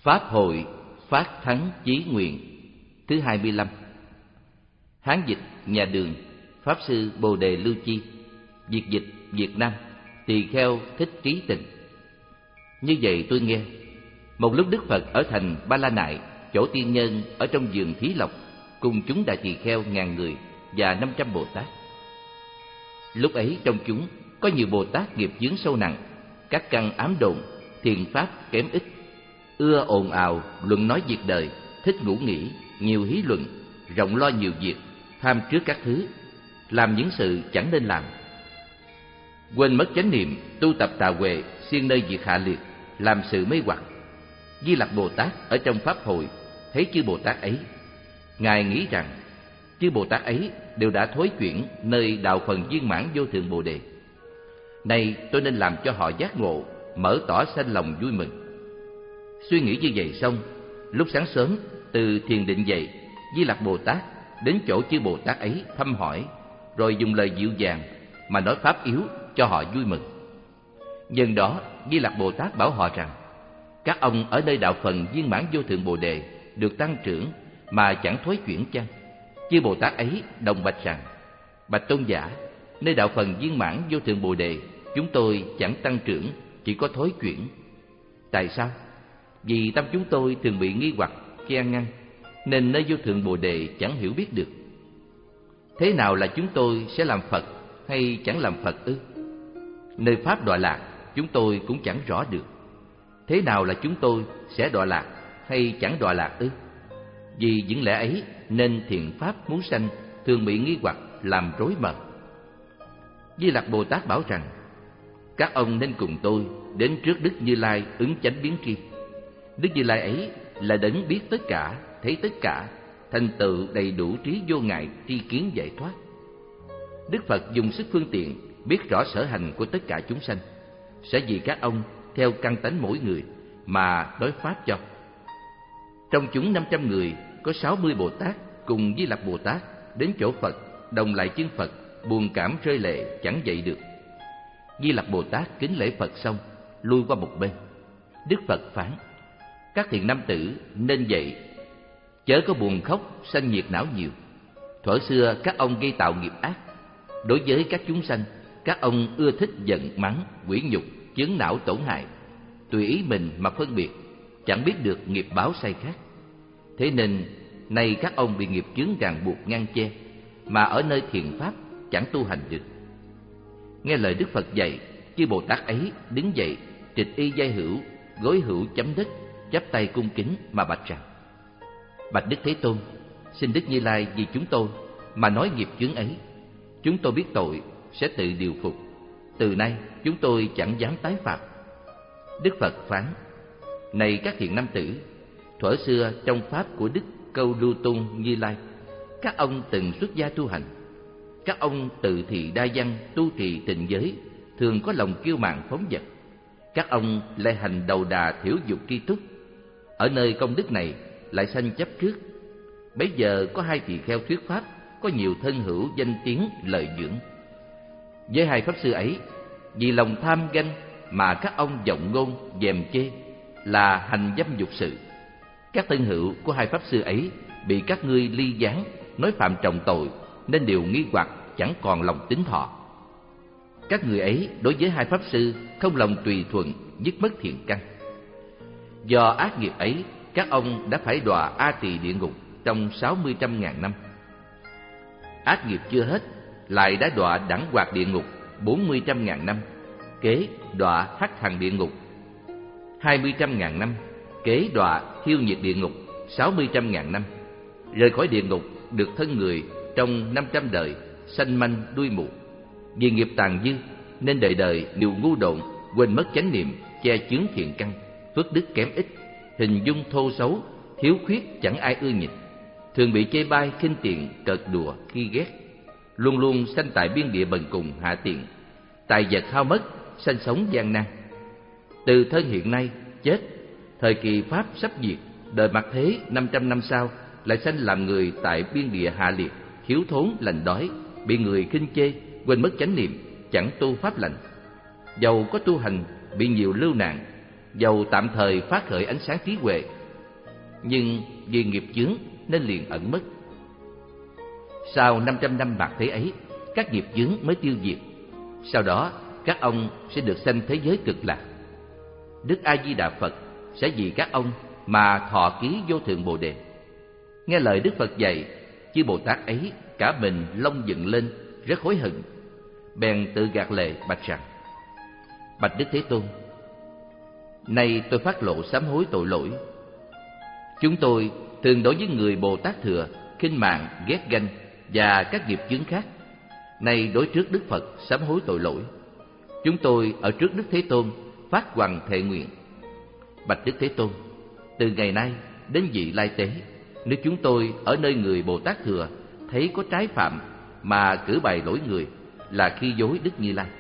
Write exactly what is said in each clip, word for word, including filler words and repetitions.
Pháp hội phát thắng chí nguyện thứ hai mươi lăm. Hán dịch nhà Đường, Pháp sư Bồ Đề Lưu Chi, Việt dịch Việt Nam, Tỳ kheo Thích Trí Tịnh. Như vậy tôi nghe, một lúc Đức Phật ở thành Ba La Nại, chỗ tiên nhân ở trong vườn Thí Lộc, cùng chúng đại tỳ kheo ngàn người và năm trăm Bồ Tát. Lúc ấy trong chúng có nhiều Bồ Tát nghiệp chướng sâu nặng, các căn ám độn, thiền pháp kém ít, ưa ồn ào luận nói việc đời, thích ngủ nghỉ, nhiều hí luận, rộng lo nhiều việc, tham trước các thứ, làm những sự chẳng nên làm. Quên mất chánh niệm, tu tập tà huệ, siêng nơi việc hạ liệt, làm sự mê hoặc. Di Lặc Bồ Tát ở trong pháp hội thấy chư Bồ Tát ấy, ngài nghĩ rằng chư Bồ Tát ấy đều đã thối chuyển nơi đạo phần viên mãn vô thượng Bồ Đề. Nay tôi nên làm cho họ giác ngộ, mở tỏ sanh lòng vui mừng. Suy nghĩ như vậy xong, lúc sáng sớm từ thiền định dậy, Di Lặc Bồ Tát đến chỗ chư Bồ Tát ấy thăm hỏi, rồi dùng lời dịu dàng mà nói pháp yếu cho họ vui mừng. Nhân đó Di Lặc Bồ Tát bảo họ rằng: các ông ở nơi đạo phần viên mãn vô thượng Bồ Đề được tăng trưởng mà chẳng thối chuyển chăng? Chư Bồ Tát ấy đồng bạch rằng: bạch tôn giả, nơi đạo phần viên mãn vô thượng Bồ Đề chúng tôi chẳng tăng trưởng, chỉ có thối chuyển. Tại sao? Vì tâm chúng tôi thường bị nghi hoặc, che ngăn, nên nơi vô thượng Bồ Đề chẳng hiểu biết được. Thế nào là chúng tôi sẽ làm Phật hay chẳng làm Phật ư? Nơi pháp đọa lạc chúng tôi cũng chẳng rõ được. Thế nào là chúng tôi sẽ đọa lạc hay chẳng đọa lạc ư? Vì những lẽ ấy nên thiện pháp muốn sanh thường bị nghi hoặc làm rối mờ. Di Lặc Bồ Tát bảo rằng: các ông nên cùng tôi đến trước Đức Như Lai ứng chánh biến tri. Đức Như Lai ấy là đấng biết tất cả, thấy tất cả, thành tựu đầy đủ trí vô ngại tri kiến giải thoát. Đức Phật dùng sức phương tiện biết rõ sở hành của tất cả chúng sanh, sẽ vì các ông theo căn tánh mỗi người mà nói pháp cho. Trong chúng năm trăm người có sáu mươi Bồ Tát cùng Di Lặc Bồ Tát đến chỗ Phật, đồng lại chân Phật, buồn cảm rơi lệ chẳng dậy được. Di Lặc Bồ Tát kính lễ Phật xong, lui qua một bên. Đức Phật phán: các thiện nam tử nên dậy, chớ có buồn khóc sanh nhiệt não nhiều. Thuở xưa các ông gây tạo nghiệp ác, đối với các chúng sanh, các ông ưa thích giận mắng, quỷ nhục, chướng não tổn hại, tùy ý mình mà phân biệt, chẳng biết được nghiệp báo sai khác. Thế nên nay các ông bị nghiệp chướng ràng buộc ngăn che, mà ở nơi thiền pháp chẳng tu hành được. Nghe lời Đức Phật dạy, chư Bồ Tát ấy đứng dậy, trịch y giai hữu, gối hữu chấm đất, chắp tay cung kính mà bạch rằng: bạch Đức Thế Tôn, xin Đức Như Lai vì chúng tôi mà nói nghiệp chướng ấy. Chúng tôi biết tội sẽ tự điều phục, từ nay chúng tôi chẳng dám tái phạm. Đức Phật phán: này các thiện nam tử, thuở xưa trong pháp của Đức Câu Lưu Tôn Như Lai, các ông từng xuất gia tu hành. Các ông tự thị đa văn, tu trì tịnh giới, thường có lòng kiêu mạn phóng dật. Các ông lại hành đầu đà thiểu dục tri túc, ở nơi công đức này lại sanh chấp trước. Bấy giờ có hai tỳ kheo thuyết pháp, có nhiều thân hữu danh tiếng lợi dưỡng. Với hai pháp sư ấy, vì lòng tham ganh mà các ông vọng ngôn dèm chê, là hành dâm dục sự. Các thân hữu của hai pháp sư ấy bị các ngươi ly gián, nói phạm trọng tội, nên đều nghi hoặc chẳng còn lòng tín thọ. Các người ấy đối với hai pháp sư không lòng tùy thuận, dứt mất thiện căn. Do ác nghiệp ấy, các ông đã phải đọa A Tỳ địa ngục trong sáu mươi trăm ngàn năm. Ác nghiệp chưa hết, lại đã đọa đẳng hoạt địa ngục bốn mươi trăm ngàn năm, kế đọa hắc hằng địa ngục hai mươi trăm ngàn năm, kế đọa thiêu nhiệt địa ngục sáu mươi trăm ngàn năm. Rời khỏi địa ngục được thân người trong năm trăm đời, sanh manh đuôi mù. Vì nghiệp tàn dư nên đời đời đều ngu độn, quên mất chánh niệm, che chướng thiện căn, phước đức kém ít, hình dung thô xấu, thiếu khuyết chẳng ai ưa nhìn, thường bị chê bai khinh tiện, cợt đùa khi ghét, luôn luôn sanh tại biên địa bần cùng hạ tiện, tài vật hao mất, sanh sống gian nan. Từ thân hiện nay chết, thời kỳ pháp sắp diệt, đời mặt thế năm trăm năm sau lại sanh làm người tại biên địa hạ liệt, thiếu thốn lành đói, bị người khinh chê, quên mất chánh niệm, chẳng tu pháp lành. Dầu có tu hành bị nhiều lưu nạn, dầu tạm thời phát khởi ánh sáng trí huệ, nhưng vì nghiệp chướng nên liền ẩn mất. Sau năm trăm năm bạc thế ấy, các nghiệp chướng mới tiêu diệt. Sau đó, các ông sẽ được sanh thế giới cực lạc. Đức A Di Đà Phật sẽ vì các ông mà thọ ký vô thượng Bồ Đề. Nghe lời Đức Phật dạy, chư Bồ Tát ấy cả mình lông dựng lên, rất hối hận, bèn tự gạt lệ bạch rằng: Bạch Đức Thế Tôn, nay tôi phát lộ sám hối tội lỗi. Chúng tôi thường đối với người Bồ Tát thừa khinh mạng, ghét ganh và các nghiệp chướng khác. Nay đối trước Đức Phật sám hối tội lỗi. Chúng tôi ở trước Đức Thế Tôn phát hoằng thệ nguyện: Bạch Đức Thế Tôn, từ ngày nay đến vị lai tế, nếu chúng tôi ở nơi người Bồ Tát thừa thấy có trái phạm mà cử bày lỗi người, là khi dối Đức Như Lai.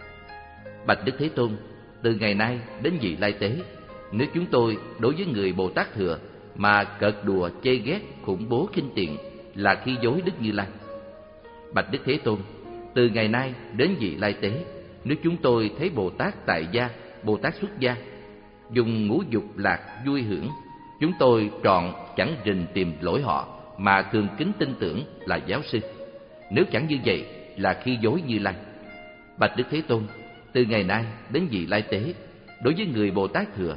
Bạch Đức Thế Tôn, từ ngày nay đến vị lai tế, nếu chúng tôi đối với người Bồ Tát thừa mà cợt đùa, chê ghét, khủng bố, khinh tiện, là khi dối Đức Như Lai. Bạch Đức Thế Tôn, từ ngày nay đến vị lai tế, nếu chúng tôi thấy Bồ Tát tại gia, Bồ Tát xuất gia dùng ngũ dục lạc vui hưởng, chúng tôi trọn chẳng rình tìm lỗi họ mà thường kính tin tưởng là giáo sư. Nếu chẳng như vậy, là khi dối Như Lai. Bạch Đức Thế Tôn, từ ngày nay đến vị lai tế, đối với người Bồ Tát thừa,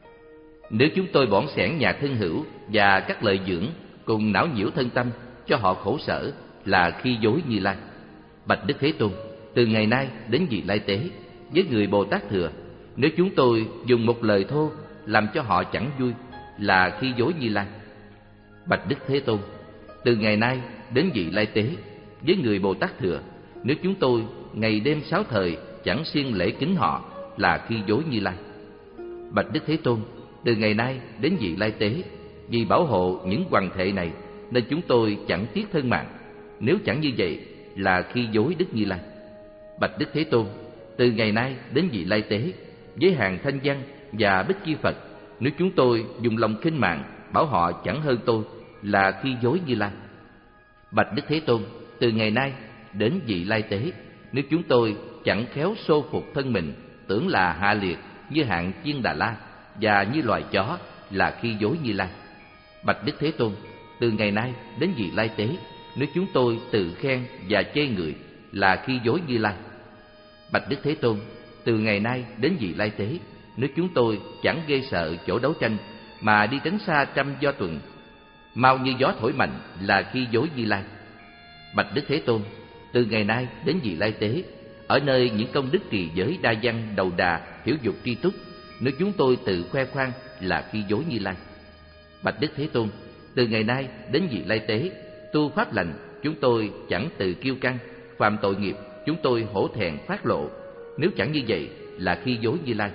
nếu chúng tôi bỏn sẻn nhà thân hữu và các lợi dưỡng cùng não nhiễu thân tâm cho họ khổ sở, là khi dối Như Lai. Bạch Đức Thế Tôn, từ ngày nay đến vị lai tế, với người Bồ Tát thừa, nếu chúng tôi dùng một lời thô làm cho họ chẳng vui, là khi dối Như Lai. Bạch Đức Thế Tôn, từ ngày nay đến vị lai tế, với người Bồ Tát thừa, nếu chúng tôi ngày đêm sáu thời chẳng siêng lễ kính họ, là khi dối Như Lai. Bạch Đức Thế Tôn, từ ngày nay đến vị lai tế, vì bảo hộ những hoàng thệ này nên chúng tôi chẳng tiếc thân mạng, nếu chẳng như vậy, là khi dối Đức Như Lai. Bạch Đức Thế Tôn, từ ngày nay đến vị lai tế, với hàng thanh văn và bích chi Phật, nếu chúng tôi dùng lòng khinh mạng bảo họ chẳng hơn tôi, là khi dối Như Lai. Bạch Đức Thế Tôn, từ ngày nay đến vị lai tế, nếu chúng tôi chẳng khéo xô phục thân mình, tưởng là hạ liệt như hạng chiên Đà La và như loài chó, là khi dối Như Lai. Bạch Đức Thế Tôn, từ ngày nay đến vị lai tế, nếu chúng tôi tự khen và chê người, là khi dối Như Lai. Bạch Đức Thế Tôn, từ ngày nay đến vị lai tế, nếu chúng tôi chẳng ghê sợ chỗ đấu tranh mà đi tránh xa trăm do tuần, mau như gió thổi mạnh, là khi dối Như Lai. Bạch Đức Thế Tôn, từ ngày nay đến vị lai tế, ở nơi những công đức trì giới đa văn, đầu đà, hiểu dục tri túc, nếu chúng tôi tự khoe khoang, là khi dối Như Lai. Bạch Đức Thế Tôn, từ ngày nay đến vị lai tế, tu pháp lành, chúng tôi chẳng tự kiêu căng, phạm tội nghiệp, chúng tôi hổ thẹn phát lộ, nếu chẳng như vậy, là khi dối Như Lai.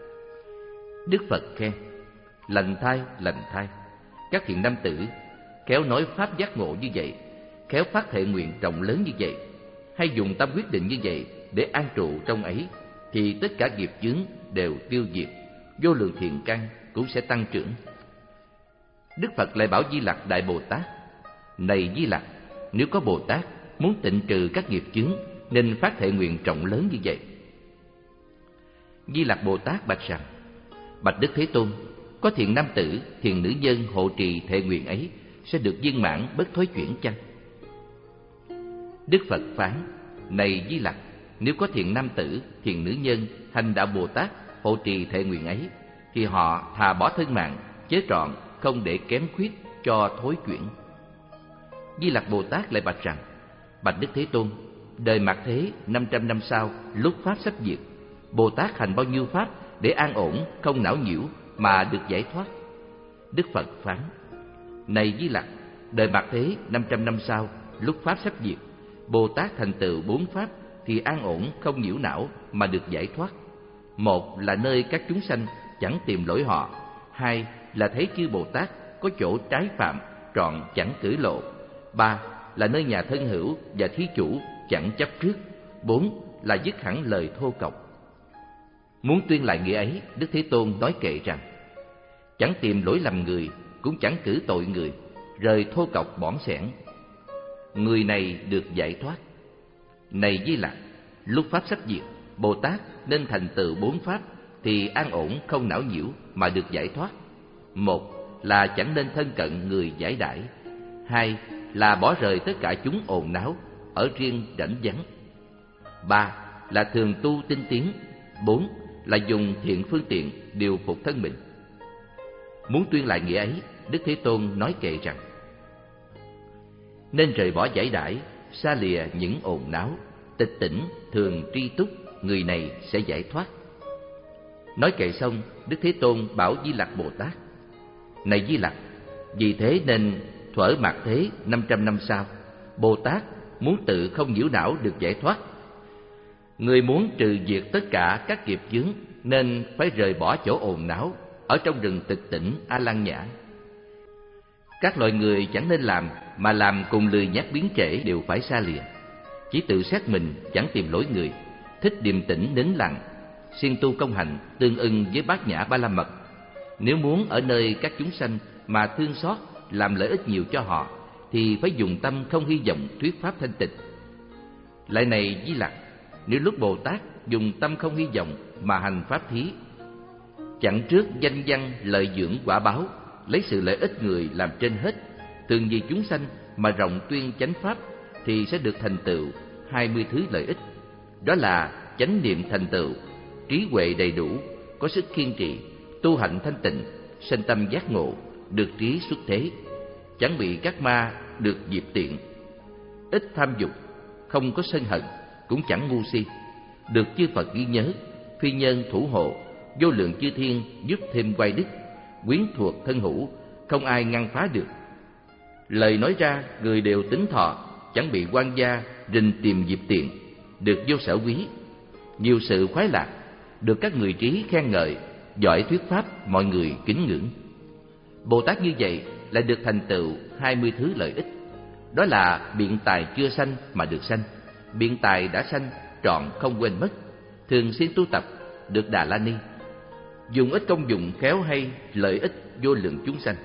Đức Phật khen: Lành thai, lành thai, các thiện nam tử khéo nói pháp giác ngộ như vậy, khéo phát thệ nguyện rộng lớn như vậy, hay dùng tâm quyết định như vậy để an trụ trong ấy, thì tất cả nghiệp chướng đều tiêu diệt, vô lượng thiện căn cũng sẽ tăng trưởng. Đức Phật lại bảo Di Lặc Đại Bồ Tát: Này Di Lặc, nếu có Bồ Tát muốn tịnh trừ các nghiệp chướng, nên phát thệ nguyện rộng lớn như vậy. Di Lặc Bồ Tát bạch rằng: Bạch Đức Thế Tôn, có thiện nam tử, thiện nữ nhân hộ trì thệ nguyện ấy sẽ được viên mãn bất thối chuyển chăng? Đức Phật phán: Này Di Lặc, nếu có thiện nam tử, thiện nữ nhân hành đạo Bồ Tát hộ trì thệ nguyện ấy, thì họ thà bỏ thân mạng, chế trọn không để kém khuyết cho thối chuyển. Di Lặc Bồ Tát lại bạch rằng: Bạch Đức Thế Tôn, đời mạt thế năm trăm năm sau, lúc pháp sắp diệt, Bồ Tát hành bao nhiêu pháp để an ổn, không não nhiễu mà được giải thoát? Đức Phật phán: Này Di Lặc, đời mạt thế năm trăm năm sau, lúc pháp sắp diệt, Bồ Tát thành tựu bốn pháp thì an ổn, không nhiễu não mà được giải thoát. Một là nơi các chúng sanh chẳng tìm lỗi họ. Hai là thấy chư Bồ Tát có chỗ trái phạm, trọn chẳng cử lộ. Ba là nơi nhà thân hữu và thí chủ chẳng chấp trước. Bốn là dứt hẳn lời thô cộc. Muốn tuyên lại nghĩa ấy, Đức Thế Tôn nói kệ rằng: Chẳng tìm lỗi lầm người, cũng chẳng cử tội người, rời thô cộc bỏn sẻn, người này được giải thoát. Này Di Lặc, lúc pháp sắp diệt, Bồ Tát nên thành tựu bốn pháp thì an ổn không não nhiễu mà được giải thoát. Một là chẳng nên thân cận người giải đãi. Hai là bỏ rời tất cả chúng ồn náo, ở riêng rảnh vắng. Ba là thường tu tinh tiến. Bốn là dùng thiện phương tiện điều phục thân mình. Muốn tuyên lại nghĩa ấy, Đức Thế Tôn nói kệ rằng: nên rời bỏ giải đãi, xa lìa những ồn náo, tịch tỉnh thường tri túc, người này sẽ giải thoát. Nói kệ xong, Đức Thế Tôn bảo Di Lặc Bồ Tát: này Di Lặc, vì thế nên thuở mạt thế năm trăm năm sau, Bồ Tát muốn tự không nhiễu não được giải thoát. Người muốn trừ diệt tất cả các nghiệp chướng nên phải rời bỏ chỗ ồn náo, ở trong rừng tịch tỉnh A Lan Nhã. Các loài người chẳng nên làm, mà làm cùng lười nhác biến trễ đều phải xa lìa. Chỉ tự xét mình, chẳng tìm lỗi người, thích điềm tĩnh nín lặng, siêng tu công hành tương ưng với bát nhã ba la mật. Nếu muốn ở nơi các chúng sanh mà thương xót, làm lợi ích nhiều cho họ, thì phải dùng tâm không hy vọng thuyết pháp thanh tịnh. Lại này Di Lặc, nếu lúc Bồ Tát dùng tâm không hy vọng mà hành pháp thí, chặn trước danh văn lợi dưỡng quả báo, lấy sự lợi ích người làm trên hết, thường vì chúng sanh mà rộng tuyên chánh pháp, thì sẽ được thành tựu hai mươi thứ lợi ích. Đó là chánh niệm thành tựu, trí huệ đầy đủ, có sức kiên trì, tu hạnh thanh tịnh, sanh tâm giác ngộ, được trí xuất thế, chẳng bị các ma được dịp tiện, ít tham dục, không có sân hận, cũng chẳng ngu si, được chư Phật ghi nhớ, phi nhân thủ hộ, vô lượng chư thiên giúp thêm quay đức, quyến thuộc thân hữu, không ai ngăn phá được. Lời nói ra người đều tính thọ, chẳng bị quan gia rình tìm dịp tiện, được vô sở quý, nhiều sự khoái lạc, được các người trí khen ngợi, giỏi thuyết pháp mọi người kính ngưỡng. Bồ Tát như vậy lại được thành tựu hai mươi thứ lợi ích. Đó là biện tài chưa sanh mà được sanh, biện tài đã sanh trọn không quên mất, thường xuyên tu tập, được Đà La Ni, dùng ít công dụng khéo hay, lợi ích vô lượng chúng sanh.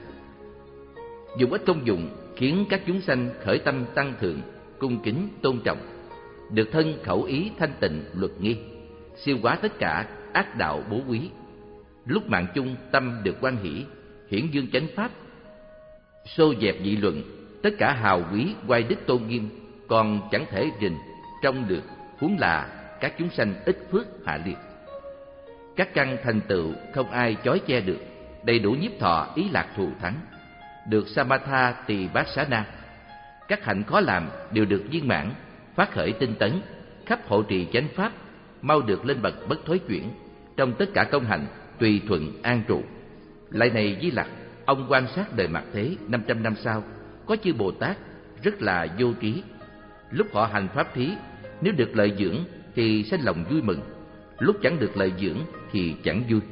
Dùng ít công dụng khiến các chúng sanh khởi tâm tăng thượng, cung kính tôn trọng, được thân khẩu ý thanh tịnh luật nghi, siêu quá tất cả ác đạo bố quý. Lúc mạng chung tâm được hoan hỷ, hiển dương chánh pháp, xô dẹp dị luận, tất cả hào quý oai đức tôn nghiêm, còn chẳng thể rình trong được, huống là các chúng sanh ít phước hạ liệt. Các căn thành tựu không ai chói che được, đầy đủ nhiếp thọ ý lạc thù thắng, được Samatha Tỳ Bát Xá Na. Các hạnh khó làm đều được viên mãn, phát khởi tinh tấn, khắp hộ trì chánh pháp, mau được lên bậc bất thối chuyển, trong tất cả công hạnh tùy thuận an trụ. Lại này Di Lặc, ông quan sát đời mạt thế năm trăm năm sau, có chư Bồ Tát rất là vô trí. Lúc họ hành pháp thí, nếu được lợi dưỡng thì sanh lòng vui mừng, lúc chẳng được lợi dưỡng thì chẳng vui.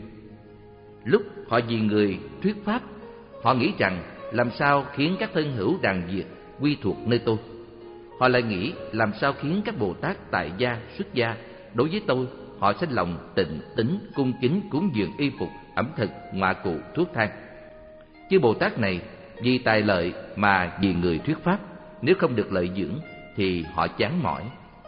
Lúc họ vì người thuyết pháp, họ nghĩ rằng làm sao khiến các thân hữu đàn việt quy thuộc nơi tôi. Họ lại nghĩ làm sao khiến các Bồ Tát tại gia, xuất gia đối với tôi, họ sanh lòng tịnh tín, cung kính, cúng dường y phục, ẩm thực, ngoại cụ, thuốc thang. Chứ Bồ Tát này vì tài lợi mà vì người thuyết pháp, nếu không được lợi dưỡng thì họ chán mỏi.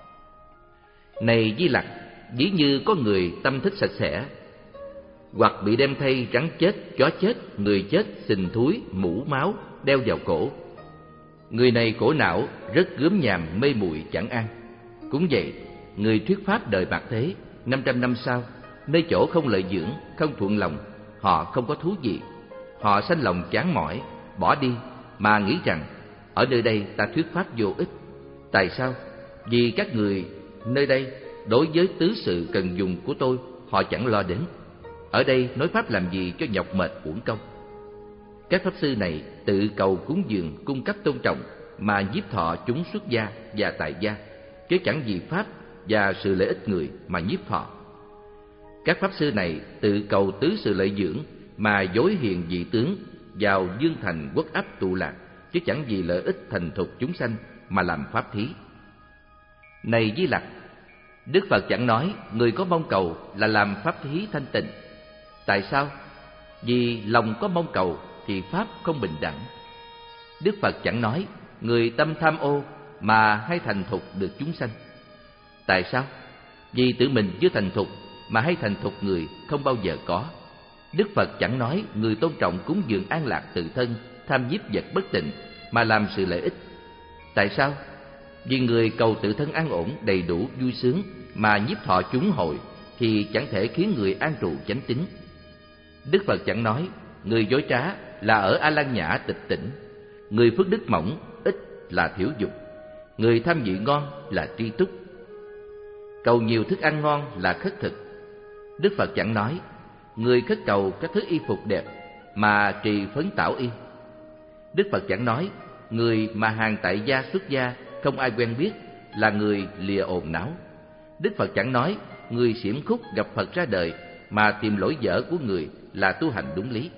Này Di Lặc, ví như có người tâm thích sạch sẽ, hoặc bị đem thay rắn chết, chó chết, người chết, sình thúi, mũ máu đeo vào cổ. Người này khổ não, rất gớm nhàm, mê muội chẳng an. Cũng vậy, người thuyết pháp đời mạt thế năm trăm năm sau, nơi chỗ không lợi dưỡng, không thuận lòng, họ không có thú gì, họ sanh lòng chán mỏi, bỏ đi, mà nghĩ rằng ở nơi đây ta thuyết pháp vô ích. Tại sao? Vì các người nơi đây đối với tứ sự cần dùng của tôi họ chẳng lo đến. Ở đây nói pháp làm gì cho nhọc mệt uổng công. Các pháp sư này tự cầu cúng dường, cung cấp tôn trọng mà nhiếp thọ chúng xuất gia và tại gia, chứ chẳng vì pháp và sự lợi ích người mà nhiếp thọ. Các pháp sư này tự cầu tứ sự lợi dưỡng mà dối hiền vị tướng vào dương thành quốc áp tụ lạc, chứ chẳng vì lợi ích thành thục chúng sanh mà làm pháp thí. Này Di Lặc, Đức Phật chẳng nói người có mong cầu là làm pháp thí thanh tịnh. Tại sao? Vì lòng có mong cầu thì pháp không bình đẳng. Đức Phật chẳng nói người tâm tham ô mà hay thành thục được chúng sanh. Tại sao? Vì tự mình chưa thành thục mà hay thành thục người không bao giờ có. Đức Phật chẳng nói người tôn trọng cúng dường an lạc tự thân, tham nhiếp vật bất tịnh mà làm sự lợi ích. Tại sao? Vì người cầu tự thân an ổn, đầy đủ, vui sướng mà nhiếp thọ chúng hội thì chẳng thể khiến người an trụ chánh tín. Đức Phật chẳng nói người dối trá là ở A Lăng Nhã tịch tỉnh, người phước đức mỏng ít là thiểu dục, người tham vị ngon là tri túc, cầu nhiều thức ăn ngon là khất thực. Đức Phật chẳng nói người khất cầu các thứ y phục đẹp mà trì phấn tảo y. Đức Phật chẳng nói người mà hàng tại gia xuất gia không ai quen biết là người lìa ồn náo. Đức Phật chẳng nói người xiểm khúc gặp Phật ra đời mà tìm lỗi dở của người là tu hành đúng lý.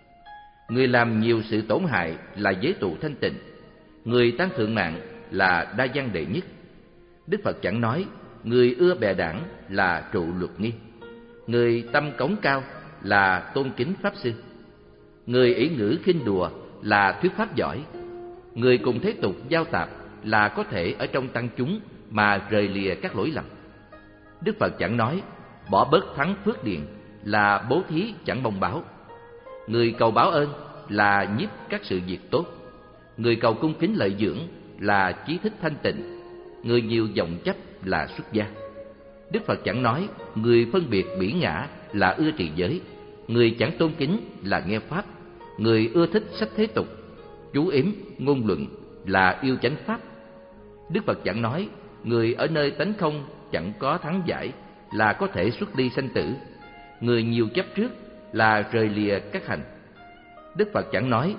Người làm nhiều sự tổn hại là giới tụ thanh tịnh, người tăng thượng mạng là đa văn đệ nhất. Đức Phật chẳng nói người ưa bè đảng là trụ luật nghi, người tâm cống cao là tôn kính pháp sư, người ỷ ngữ khinh đùa là thuyết pháp giỏi, người cùng thế tục giao tạp là có thể ở trong tăng chúng mà rời lìa các lỗi lầm. Đức Phật chẳng nói bỏ bớt thắng phước điền là bố thí chẳng mong báo, người cầu báo ơn là nhiếp các sự việc tốt, người cầu cung kính lợi dưỡng là chí thích thanh tịnh, người nhiều vọng chấp là xuất gia. Đức Phật chẳng nói người phân biệt bỉ ngã là ưa trì giới, người chẳng tôn kính là nghe pháp, người ưa thích sách thế tục, chú yếm ngôn luận là yêu chánh pháp. Đức Phật chẳng nói người ở nơi tánh không chẳng có thắng giải là có thể xuất ly sanh tử, người nhiều chấp trước là rời lìa các hành. Đức Phật chẳng nói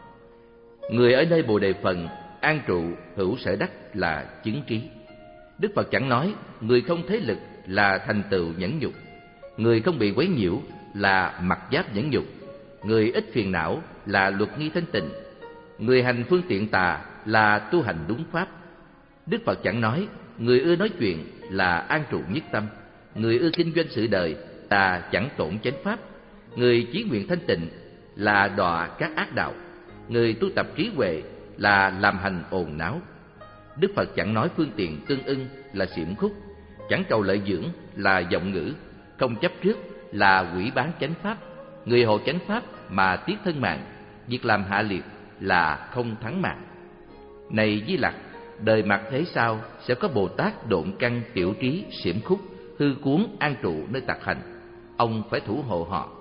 người ở nơi Bồ Đề phần an trụ hữu sở đắc là chứng trí. Đức Phật chẳng nói người không thế lực là thành tựu nhẫn nhục, người không bị quấy nhiễu là mặc giáp nhẫn nhục, người ít phiền não là luật nghi thanh tịnh, người hành phương tiện tà là tu hành đúng pháp. Đức Phật chẳng nói người ưa nói chuyện là an trụ nhất tâm, người ưa kinh doanh sự đời ta chẳng tổn chánh pháp, người chí nguyện thanh tịnh là đọa các ác đạo, người tu tập trí huệ là làm hành ồn náo. Đức Phật chẳng nói phương tiện tương ưng là xiểm khúc, chẳng cầu lợi dưỡng là vọng ngữ, không chấp trước là quỷ bán chánh pháp, người hộ chánh pháp mà tiếc thân mạng, việc làm hạ liệt là không thắng mạng. Này Di Lặc, đời mặt thế sau sẽ có Bồ Tát độn căn tiểu trí xiểm khúc, hư cuốn an trụ nơi tạc hành, ông phải thủ hộ họ.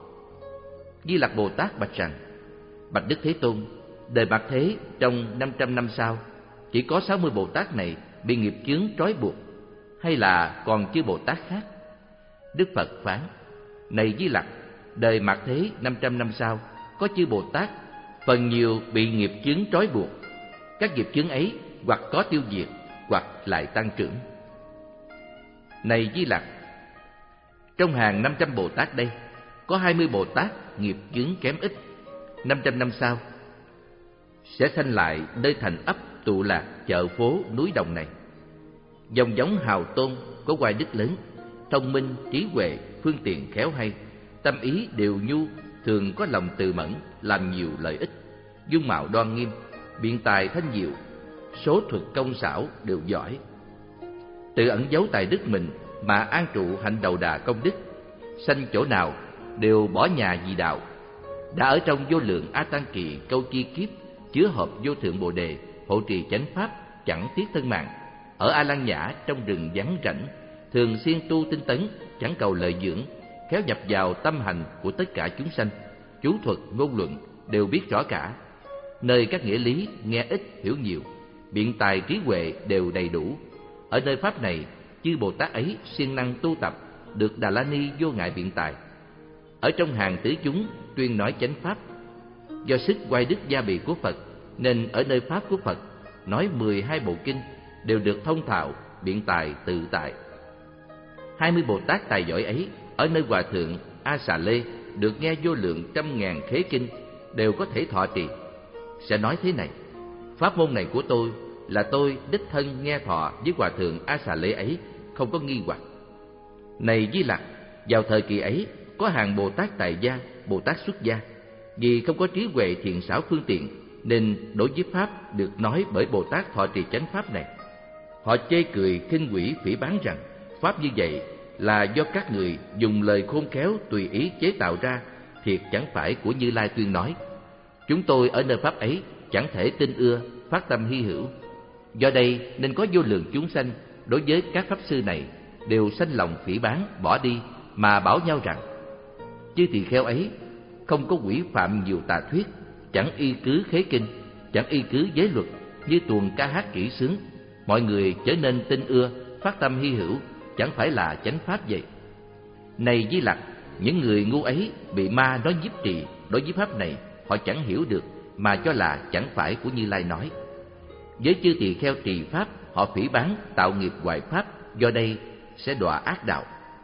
Di Lặc Bồ Tát bạch rằng: Bạch Đức Thế Tôn, đời mặt thế trong năm trăm năm sau chỉ có sáu mươi Bồ Tát này bị nghiệp chướng trói buộc, hay là còn chư Bồ Tát khác? Đức Phật phán: Này Di Lặc, đời mặt thế năm trăm năm sau có chư Bồ Tát phần nhiều bị nghiệp chướng trói buộc, các nghiệp chướng ấy hoặc có tiêu diệt hoặc lại tăng trưởng. Này Di Lặc, trong hàng năm trăm Bồ Tát đây có hai mươi Bồ Tát nghiệp chướng kém ít, năm trăm năm sau sẽ sanh lại nơi thành ấp tụ lạc chợ phố núi đồng này. Dòng giống hào tôn có oai đức lớn, thông minh trí huệ, phương tiện khéo hay, tâm ý đều nhu, thường có lòng từ mẫn, làm nhiều lợi ích, dung mạo đoan nghiêm, biện tài thanh diệu, số thuật công xảo đều giỏi, tự ẩn giấu tài đức mình mà an trụ hạnh đầu đà công đức, sanh chỗ nào đều bỏ nhà vì đạo, đã ở trong vô lượng a tăng kỳ câu chi kiếp chứa hợp vô thượng bồ đề, hộ trì chánh pháp chẳng tiếc thân mạng, ở A Lăng Nhã trong rừng vắng rảnh, thường xuyên tu tinh tấn, chẳng cầu lợi dưỡng, khéo nhập vào tâm hành của tất cả chúng sanh, chú thuật ngôn luận đều biết rõ cả, nơi các nghĩa lý nghe ít hiểu nhiều, biện tài trí huệ đều đầy đủ. Ở nơi pháp này chư Bồ Tát ấy siêng năng tu tập, được Đà La Ni vô ngại biện tài. Ở trong hàng tứ chúng tuyên nói chánh pháp, do sức oai đức gia bị của Phật nên ở nơi pháp của Phật nói mười hai bộ kinh đều được thông thạo, biện tài tự tại. Hai mươi Bồ Tát tài giỏi ấy ở nơi Hòa thượng A Xà Lê được nghe vô lượng trăm ngàn khế kinh đều có thể thọ trì. Sẽ nói thế này: pháp môn này của tôi là tôi đích thân nghe thọ với Hòa thượng A Xà Lê ấy, không có nghi hoặc. Này Di Lặc, vào thời kỳ ấy có hàng Bồ Tát tại gia, Bồ Tát xuất gia, vì không có trí huệ thiện xảo phương tiện nên đối với pháp được nói bởi Bồ Tát thọ trì chánh pháp này, họ chê cười khinh quỷ phỉ báng rằng pháp như vậy là do các người dùng lời khôn khéo tùy ý chế tạo ra, thiệt chẳng phải của Như Lai tuyên nói. Chúng tôi ở nơi pháp ấy chẳng thể tin ưa, phát tâm hy hữu. Do đây nên có vô lượng chúng sanh đối với các pháp sư này đều sanh lòng phỉ báng, bỏ đi, mà bảo nhau rằng: chư tỳ kheo ấy không có quỷ phạm nhiều tà thuyết, chẳng y cứ khế kinh, chẳng y cứ giới luật, như tuồng ca hát kỹ sướng, mọi người trở nên tin ưa, phát tâm hy hữu, chẳng phải là chánh pháp vậy. Này Di Lặc, những người ngu ấy bị ma nói nhiếp trì đối với pháp này, họ chẳng hiểu được mà cho là chẳng phải của Như Lai nói. Với chư tỳ kheo trì pháp, họ phỉ báng tạo nghiệp hoại pháp, do đây sẽ đọa ác đạo.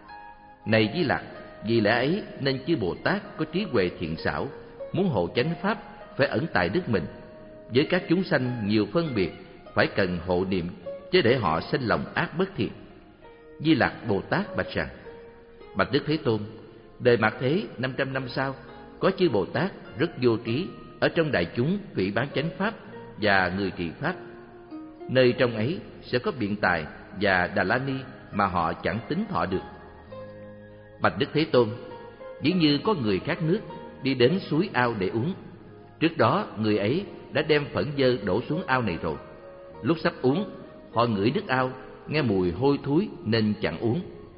Này Di Lặc, vì lẽ ấy nên chư Bồ Tát có trí huệ thiện xảo, muốn hộ chánh pháp phải ẩn tại đức mình. Với các chúng sanh nhiều phân biệt, phải cần hộ niệm, chứ để họ sinh lòng ác bất thiện. Di Lặc Bồ Tát bạch rằng: bạch Đức Thế Tôn, đời mạt thế năm trăm năm sau, có chư Bồ Tát rất vô trí ở trong đại chúng phỉ báng chánh pháp và người trì pháp. Nơi trong ấy sẽ có Biện Tài và Đà La Ni mà họ chẳng tính thọ được. Bạch Đức Thế Tôn, dĩ như có người khát nước đi đến suối ao để uống. Trước đó người ấy đã đem phẫn dơ đổ xuống ao này rồi. Lúc sắp uống, họ ngửi nước ao, nghe mùi hôi thối nên chẳng uống.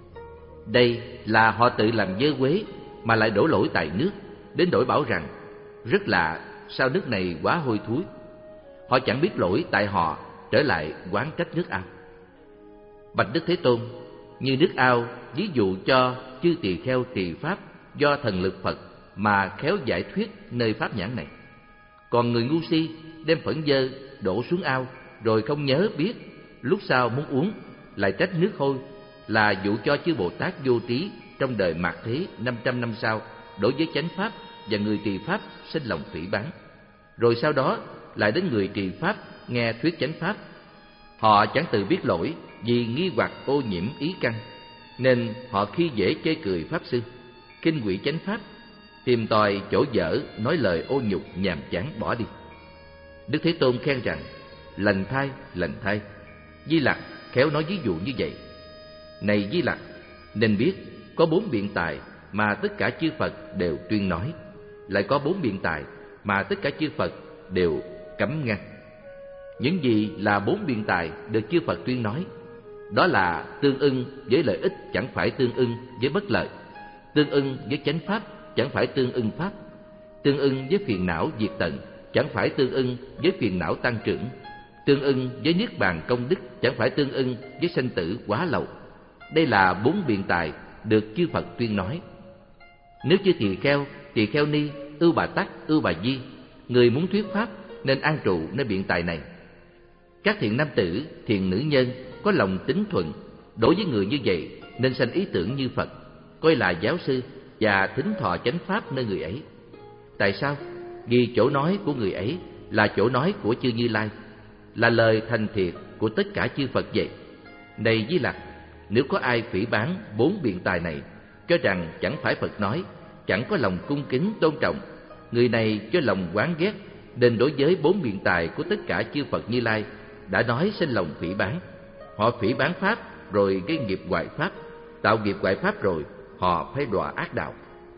Đây là họ tự làm dơ quế mà lại đổ lỗi tại nước, đến đổi bảo rằng: rất lạ, sao nước này quá hôi thối. Họ chẳng biết lỗi tại họ, trở lại oán trách nước ao. Bạch Đức Thế Tôn, như nước ao ví dụ cho chư tỳ kheo trì pháp do thần lực Phật mà khéo giải thuyết nơi pháp nhãn này. Còn người ngu si đem phẫn dơ đổ xuống ao rồi không nhớ biết, lúc sau muốn uống lại trách nước hôi, là dụ cho chư Bồ Tát vô trí trong đời mạt thế năm trăm năm sau đối với chánh pháp và người trì pháp sinh lòng phỉ báng. Rồi sau đó lại đến người trì pháp nghe thuyết chánh pháp. Họ chẳng tự biết lỗi vì nghi hoặc ô nhiễm ý căn, nên họ khi dễ chê cười pháp sư, kinh quỷ chánh pháp, tìm tòi chỗ dở, nói lời ô nhục nhàm chán bỏ đi. Đức Thế Tôn khen rằng: lành thay, lành thay. Di Lặc khéo nói ví dụ như vậy. Này Di Lặc, nên biết có bốn biện tài mà tất cả chư Phật đều tuyên nói, lại có bốn biện tài mà tất cả chư Phật đều cấm ngăn. Những gì là bốn biện tài được chư Phật tuyên nói? Đó là tương ưng với lợi ích chẳng phải tương ưng với bất lợi, tương ưng với chánh pháp chẳng phải tương ưng pháp, tương ưng với phiền não diệt tận chẳng phải tương ưng với phiền não tăng trưởng, tương ưng với niết bàn công đức chẳng phải tương ưng với sanh tử quá lậu. Đây là bốn biện tài được chư Phật tuyên nói. Nếu chư tỳ kheo, tỳ kheo ni, ưu bà tắc, ưu bà di, người muốn thuyết pháp nên an trụ nơi biện tài này. Các thiện nam tử, thiện nữ nhân có lòng tín thuận, đối với người như vậy nên sanh ý tưởng như Phật, coi là giáo sư và thính thọ chánh pháp nơi người ấy. Tại sao? Vì chỗ nói của người ấy là chỗ nói của chư Như Lai, là lời thành thiệt của tất cả chư Phật vậy. Này Di Lặc, nếu có ai phỉ báng bốn biện tài này, cho rằng chẳng phải Phật nói, chẳng có lòng cung kính tôn trọng, người này cho lòng oán ghét, nên đối với bốn biện tài của tất cả chư Phật Như Lai đã nói sinh lòng phỉ báng. Họ phỉ báng pháp rồi gây nghiệp hoại pháp, tạo nghiệp hoại pháp rồi họ phải đọa ác đạo.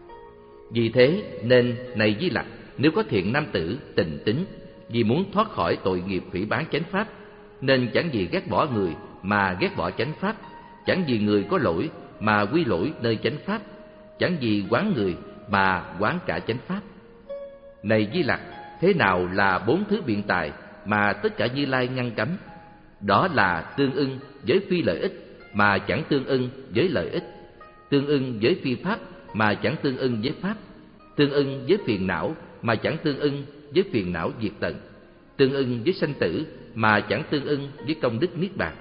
Vì thế nên này Di Lặc, nếu có thiện nam tử tình tín vì muốn thoát khỏi tội nghiệp phỉ báng chánh pháp, nên chẳng vì ghét bỏ người mà ghét bỏ chánh pháp, chẳng vì người có lỗi mà quy lỗi nơi chánh pháp, chẳng vì oán người mà oán cả chánh pháp. Này Di Lặc, thế nào là bốn thứ biện tài mà tất cả Như Lai ngăn cấm? Đó là tương ưng với phi lợi ích mà chẳng tương ưng với lợi ích, tương ưng với phi pháp mà chẳng tương ưng với pháp, tương ưng với phiền não mà chẳng tương ưng với phiền não diệt tận, tương ưng với sanh tử mà chẳng tương ưng với công đức niết bàn.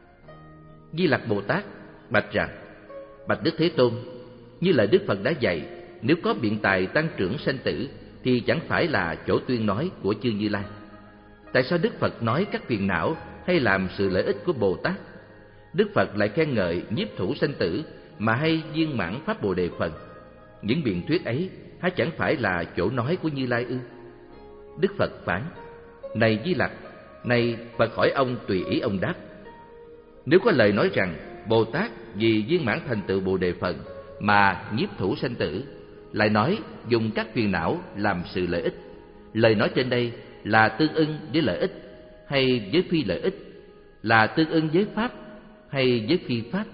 Di Lặc Bồ Tát bạch rằng: bạch Đức Thế Tôn, như lời Đức Phật đã dạy, nếu có biện tài tăng trưởng sanh tử thì chẳng phải là chỗ tuyên nói của chư Như Lai. Tại sao Đức Phật nói các phiền não hay làm sự lợi ích của Bồ Tát? Đức Phật lại khen ngợi nhiếp thủ sanh tử mà hay viên mãn pháp Bồ Đề phần. Những biện thuyết ấy há chẳng phải là chỗ nói của Như Lai ư? Đức Phật phán: này Di Lặc, này Phật hỏi ông tùy ý ông đáp. Nếu có lời nói rằng Bồ Tát vì viên mãn thành tựu Bồ Đề Phần mà nhiếp thủ sanh tử, lại nói dùng các phiền não làm sự lợi ích. Lời nói trên đây là tương ưng với lợi ích hay với phi lợi ích, là tương ưng với pháp hay với phi pháp?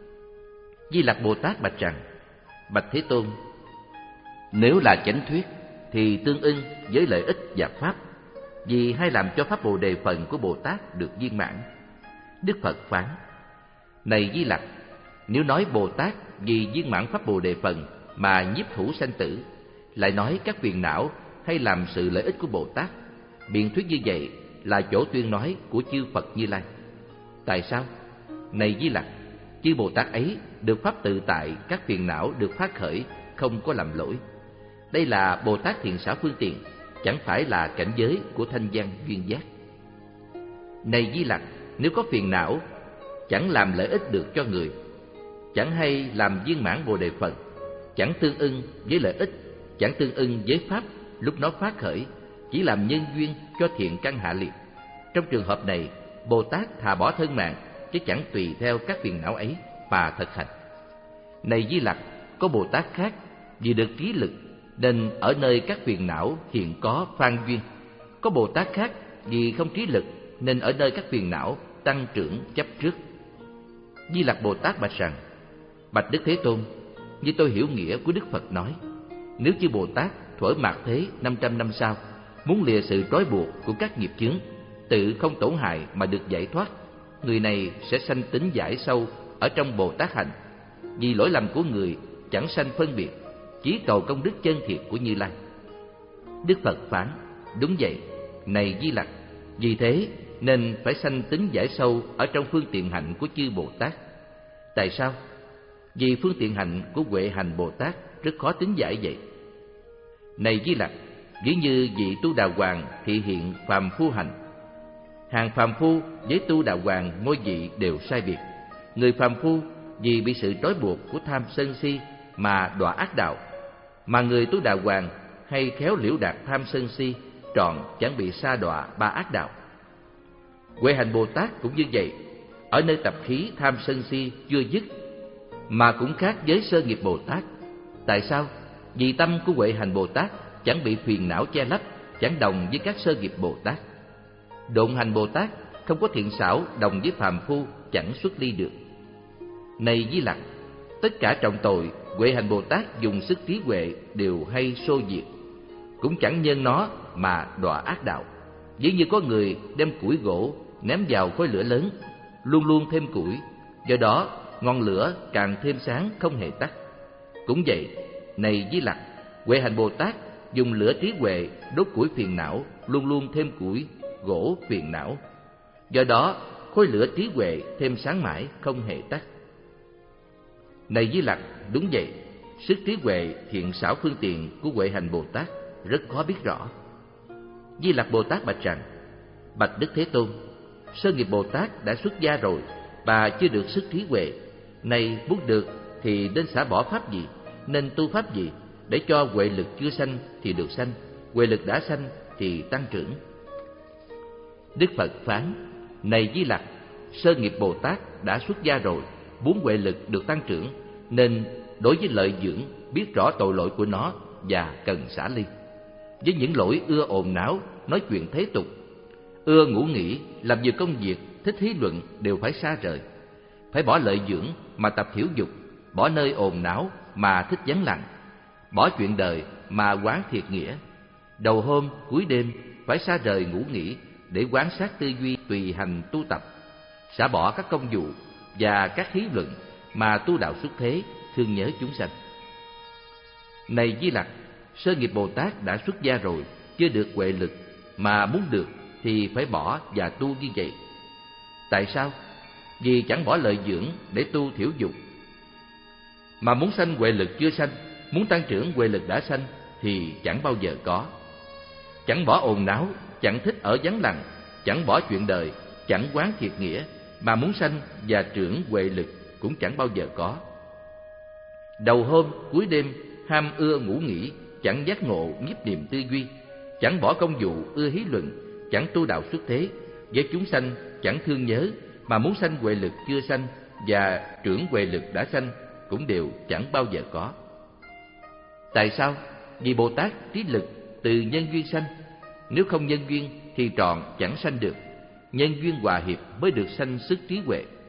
Di Lặc Bồ Tát bạch rằng: Bạch Thế Tôn, nếu là chánh thuyết thì tương ưng với lợi ích và pháp, vì hay làm cho pháp Bồ Đề Phần của Bồ Tát được viên mãn. Đức Phật phán: Này Di Lặc, nếu nói Bồ Tát vì viên mãn pháp Bồ Đề Phần mà nhiếp thủ sanh tử, lại nói các phiền não hay làm sự lợi ích của Bồ Tát, biện thuyết như vậy là chỗ tuyên nói của chư Phật Như Lai. Tại sao? Này Di Lặc, chư Bồ Tát ấy được pháp tự tại, các phiền não được phát khởi, không có lầm lỗi. Đây là Bồ Tát thiện xảo phương tiện, chẳng phải là cảnh giới của thanh văn duyên giác. Này Di Lặc, nếu có phiền não chẳng làm lợi ích được cho người, chẳng hay làm viên mãn Bồ Đề Phần, chẳng tương ưng với lợi ích, chẳng tương ưng với pháp lúc nó phát khởi, chỉ làm nhân duyên cho thiện căn hạ liệt. Trong trường hợp này, Bồ Tát thà bỏ thân mạng, chứ chẳng tùy theo các phiền não ấy mà thực hành. Này Di Lặc, có Bồ Tát khác vì được trí lực nên ở nơi các phiền não hiện có phan duyên. Có Bồ Tát khác vì không trí lực nên ở nơi các phiền não tăng trưởng chấp trước. Di Lặc Bồ Tát bạch rằng: Bạch Đức Thế Tôn, như tôi hiểu nghĩa của Đức Phật nói, nếu chư Bồ Tát thuở mạt thế năm trăm năm sau muốn lìa sự trói buộc của các nghiệp chướng, tự không tổn hại mà được giải thoát, người này sẽ sanh tính giải sâu ở trong Bồ Tát hành. Vì lỗi lầm của người chẳng sanh phân biệt, chỉ cầu công đức chân thiệt của Như Lai. Đức Phật phán: Đúng vậy, này Di Lặc, vì thế nên phải sanh tính giải sâu ở trong phương tiện hạnh của chư Bồ Tát. Tại sao? Vì phương tiện hạnh của Huệ Hành Bồ Tát rất khó tính giải vậy. Này Di Lặc, ví như vị Tu Đà Hoàng thị hiện phàm phu hành. Hàng phàm phu với Tu Đà Hoàng ngôi vị đều sai biệt. Người phàm phu vì bị sự trói buộc của tham sân si mà đọa ác đạo, mà người Tu Đà Hoàng hay khéo liễu đạt tham sân si, trọn chẳng bị sa đọa ba ác đạo. Huệ Hành Bồ Tát cũng như vậy, ở nơi tập khí tham sân si chưa dứt, mà cũng khác với sơ nghiệp Bồ Tát. Tại sao? Vì tâm của Huệ Hành Bồ Tát chẳng bị phiền não che lấp, chẳng đồng với các sơ nghiệp Bồ Tát. Độn Hành Bồ Tát không có thiện xảo đồng với phàm phu, chẳng xuất ly được. Này Di Lặc, tất cả trọng tội Huệ Hành Bồ Tát dùng sức trí huệ đều hay xô diệt, cũng chẳng nhân nó mà đọa ác đạo. Ví như có người đem củi gỗ ném vào khối lửa lớn, luôn luôn thêm củi, do đó ngọn lửa càng thêm sáng, không hề tắt. Cũng vậy, này Di Lặc, Huệ Hành Bồ Tát dùng lửa trí huệ đốt củi phiền não, luôn luôn thêm củi gỗ phiền não, do đó khối lửa trí huệ thêm sáng mãi, không hề tắt. Này Di Lặc, đúng vậy, sức trí huệ thiện xảo phương tiện của Huệ Hành Bồ Tát rất khó biết rõ. Di Lặc Bồ Tát bạch rằng: Bạch Đức Thế Tôn, sơ nghiệp Bồ Tát đã xuất gia rồi, bà chưa được sức trí huệ. Này muốn được thì nên xả bỏ pháp gì, nên tu pháp gì, để cho huệ lực chưa sanh thì được sanh, huệ lực đã sanh thì tăng trưởng. Đức Phật phán: Này Di Lặc, sơ nghiệp Bồ Tát đã xuất gia rồi, muốn huệ lực được tăng trưởng, nên đối với lợi dưỡng biết rõ tội lỗi của nó và cần xả ly. Với những lỗi ưa ồn náo, nói chuyện thế tục, ưa ngủ nghỉ, làm nhiều công việc, thích thí luận đều phải xa rời. Phải bỏ lợi dưỡng mà tập thiểu dục, bỏ nơi ồn náo mà thích vắng lặng, bỏ chuyện đời mà quán thiệt nghĩa. Đầu hôm cuối đêm phải xa rời ngủ nghỉ để quán sát tư duy, tùy hành tu tập, xả bỏ các công vụ và các thí luận mà tu đạo xuất thế, thương nhớ chúng sanh. Này Di Lặc, sơ nghiệp Bồ Tát đã xuất gia rồi, chưa được huệ lực, mà muốn được thì phải bỏ và tu như vậy. Tại sao? Vì chẳng bỏ lợi dưỡng để tu thiểu dục, mà muốn sanh huệ lực chưa sanh, muốn tăng trưởng huệ lực đã sanh thì chẳng bao giờ có. Chẳng bỏ ồn náo, chẳng thích ở vắng lặng, chẳng bỏ chuyện đời, chẳng quán thiệt nghĩa, mà muốn sanh và trưởng huệ lực cũng chẳng bao giờ có. Đầu hôm cuối đêm ham ưa ngủ nghỉ, chẳng giác ngộ nhiếp niệm tư duy, chẳng bỏ công vụ ưa hí luận, chẳng tu đạo xuất thế, với chúng sanh chẳng thương nhớ, mà muốn sanh huệ lực chưa sanh, và trưởng huệ lực đã sanh cũng đều chẳng bao giờ có. Tại sao? Vì Bồ Tát trí lực từ nhân duyên sanh, nếu không nhân duyên thì tròn chẳng sanh được. Nhân duyên hòa hiệp mới được sanh sức trí huệ.